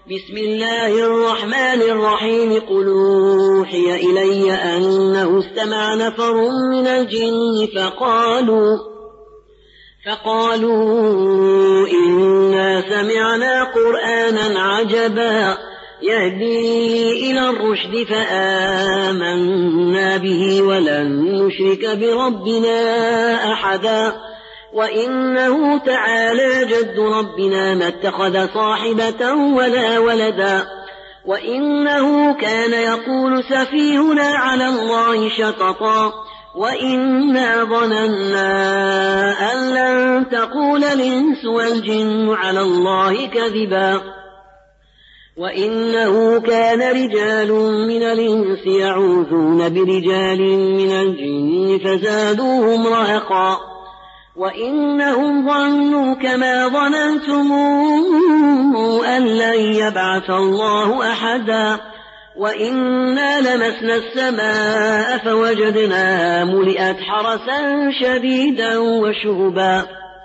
بسم الله الرحمن الرحيم قل أوحي إلي أنه استمع نفر من الجن فقالوا إنا سمعنا قرآنا عجبا يهدي إلى الرشد فآمنا به ولن نشرك بربنا أحدا وإنه تعالى جد ربنا ما اتخذ صاحبة ولا ولدا وإنه كان يقول سفيهنا على الله شططا وإنا ظننا أن لن تقول الإنس والجن على الله كذبا وإنه كان رجال من الإنس يعوذون برجال من الجن فزادوهم رهقا وإنهم ظنوا كما ظننتم أن لن يبعث الله أحدا وإنا لمسنا السماء فوجدناها ملئت حرسا شديدا وشهبا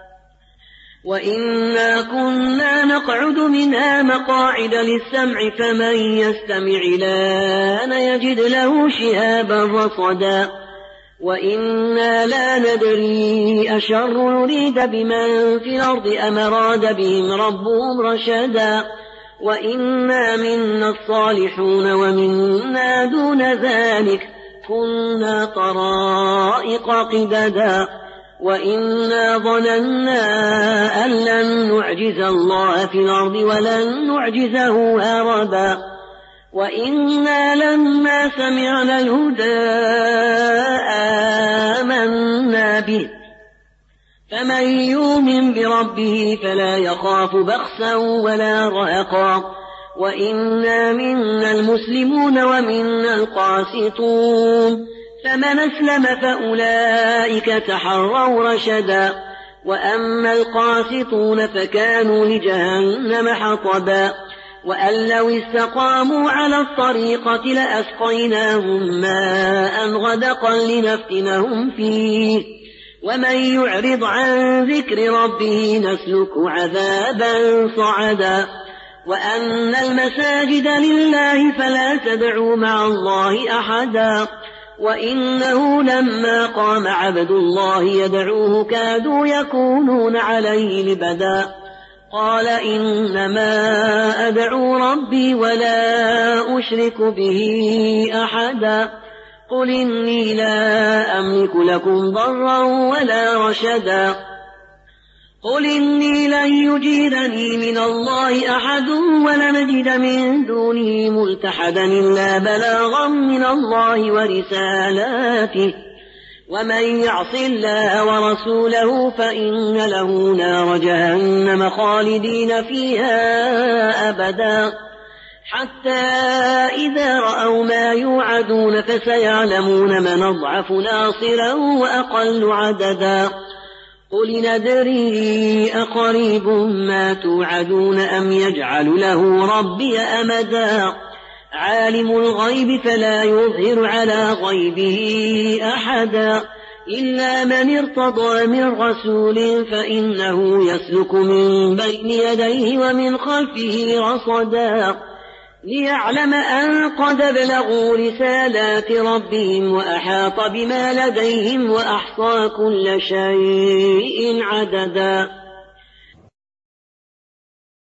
وإنا كنا نقعد منها مقاعد للسمع فمن يستمع الآن يجد له شهابا رصدا وإنا لا ندري أشر نريد بمن في الأرض أم أراد بهم ربهم رشدا وإنا منا الصالحون ومنا دون ذلك كنا طرائق قددا وإنا ظننا أن لن نعجز الله في الأرض ولن نعجزه هربا وإنا لما سمعنا الهدى آمنا به فمن يؤمن بربه فلا يخاف بخسا ولا رهقا وإنا منا المسلمون ومنا القاسطون فمن أسلم فأولئك تحروا رشدا وأما القاسطون فكانوا لجهنم حطبا وأن لو استقاموا على الطريقة لأسقيناهم ماء غدقا لنفتنهم فيه ومن يعرض عن ذكر ربه نسلك عذابا صعدا وأن المساجد لله فلا تدعوا مع الله أحدا وإنه لما قام عبد الله يدعوه كادوا يكونون عليه لبدا قال إنما أدعو ربي ولا أشرك به أحدا قل إني لا أملك لكم ضرا ولا رشدا قل إني لن يجيرني من الله أحد ولن أجد من دونه ملتحدا إلا بلاغا من الله ورسالاته ومن يعص الله ورسوله فإن له نار جهنم خالدين فيها أبدا حتى إذا رأوا ما يوعدون فسيعلمون من أضعف ناصرا وأقل عددا قل ندري أقريب ما توعدون أم يجعل له ربي أمدا عالم الغيب فلا يظهر على غيبه أحدا إلا من ارتضى من رسول فإنه يسلك من بين يديه ومن خلفه رصدا ليعلم أن قد بلغوا رسالات ربهم وأحاط بما لديهم وأحصى كل شيء عددا